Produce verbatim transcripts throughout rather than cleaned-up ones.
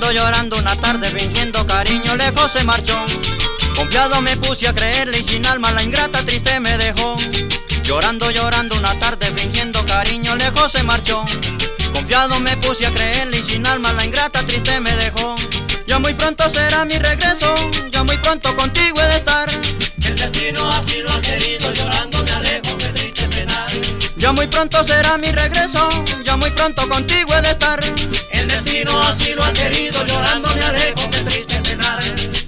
Llorando, llorando una tarde fingiendo cariño lejos se marchó. Confiado me puse a creerle y sin alma la ingrata triste me dejó. Llorando, llorando una tarde fingiendo cariño lejos se marchó. Confiado me puse a creerle y sin alma la ingrata triste me dejó. Ya muy pronto será mi regreso, ya muy pronto contigo he de estar. El destino así lo ha querido, llorando me alejo, qué triste penar. Ya muy pronto será mi regreso, ya muy pronto contigo he de estar. El destino así lo ha querido, llorando me alejo, qué triste penar.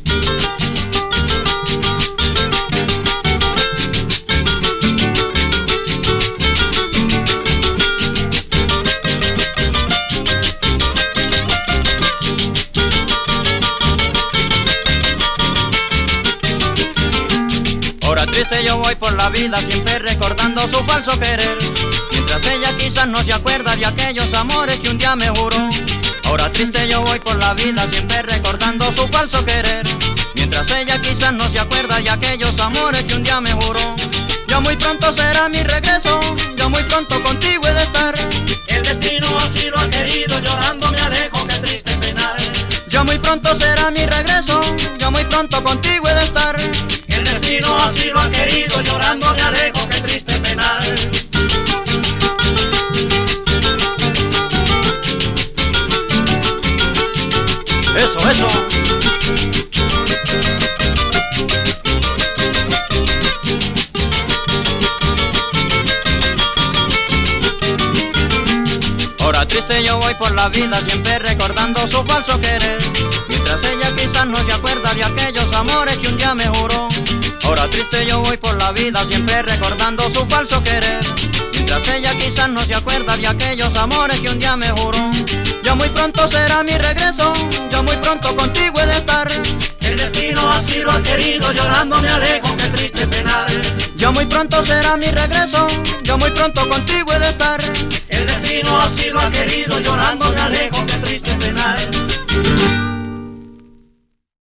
Ahora triste yo voy por la vida siempre recordando su falso querer. Mientras ella quizás no se acuerda de aquellos amores que un día me juró. Ahora triste yo voy por la vida siempre recordando su falso querer. Mientras ella quizás no se acuerda de aquellos amores que un día me juró. Ya muy pronto será mi regreso, ya muy pronto contigo he de estar. El destino así lo ha querido, llorando me alejo, qué triste penar. Ya muy pronto será mi regreso, ya muy pronto contigo he de estar. El destino así lo ha querido, llorando me alejo, qué triste penar. Eso, eso. Ahora triste yo voy por la vida siempre recordando su falso querer. Mientras ella quizás no se acuerda de aquellos amores que un día me juró. Ahora triste yo voy por la vida siempre recordando su falso querer. Mientras ella quizás no se acuerda de aquellos amores que un día me juró. Ya muy pronto será mi regreso, ya muy pronto contigo he de estar. El destino así lo ha querido, llorando me alejo, qué triste penar. Ya muy pronto será mi regreso, ya muy pronto contigo he de estar. El destino así lo ha querido, llorando me alejo, qué triste penar.